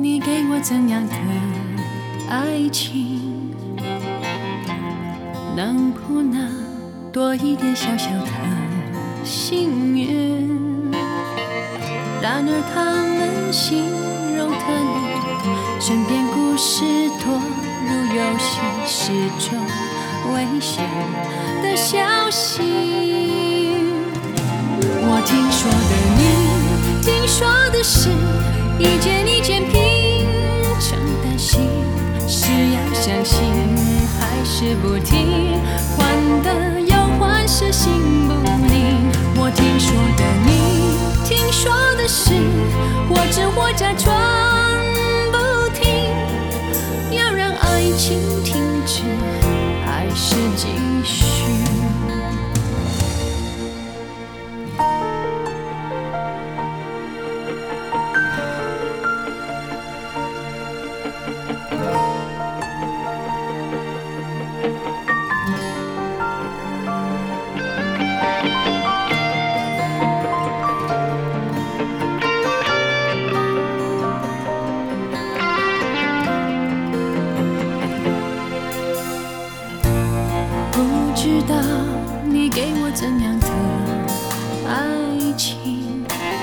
你给我怎样的爱情？能不能多一点小小的幸运？然而他们形容的你身边故事多如游戏，是种危险的消息。我听说的你，听说的事，一件一件拼成担心，是要相信还是不听？患得又患失，心不宁。我听说的你，听说的事，或真或假装不听。要让爱情停止，还是继续？不知道你给我怎样的爱情，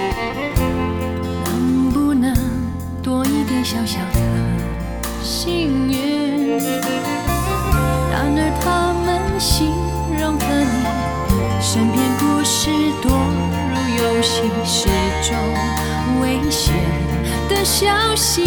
能不能多一点小小的幸运？然而他们形容的你身边故事多如游戏，是种危险的消息。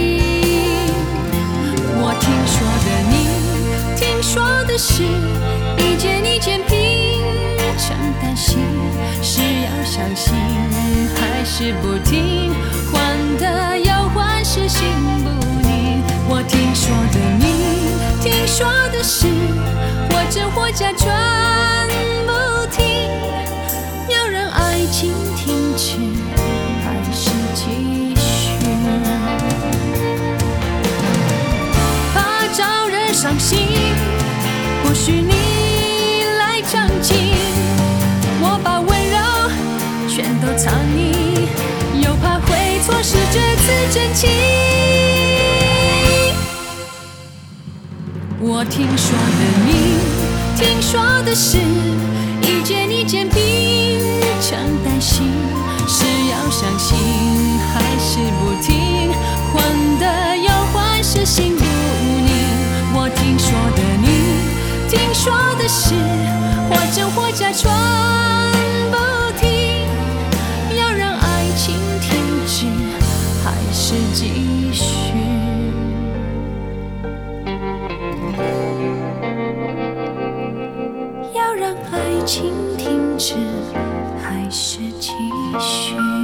我听说的你，听说的事，一件一件拼成担心，是要相信还是不听？患得又患失，心不宁。我听说的你，听说的事，或真或假装不听。要让爱情停止，还是继续？怕招人伤心，或许你来掌镜，我把温柔全都藏匿，又怕会错失这次真情。我听说的你，听说的事，一件一件拼成担心，是要相信还是不听？患得又患失，心不宁。我听说的你，听说的事，或真或假装不听。要让爱情停止，还是继续？要让爱情停止，还是继续？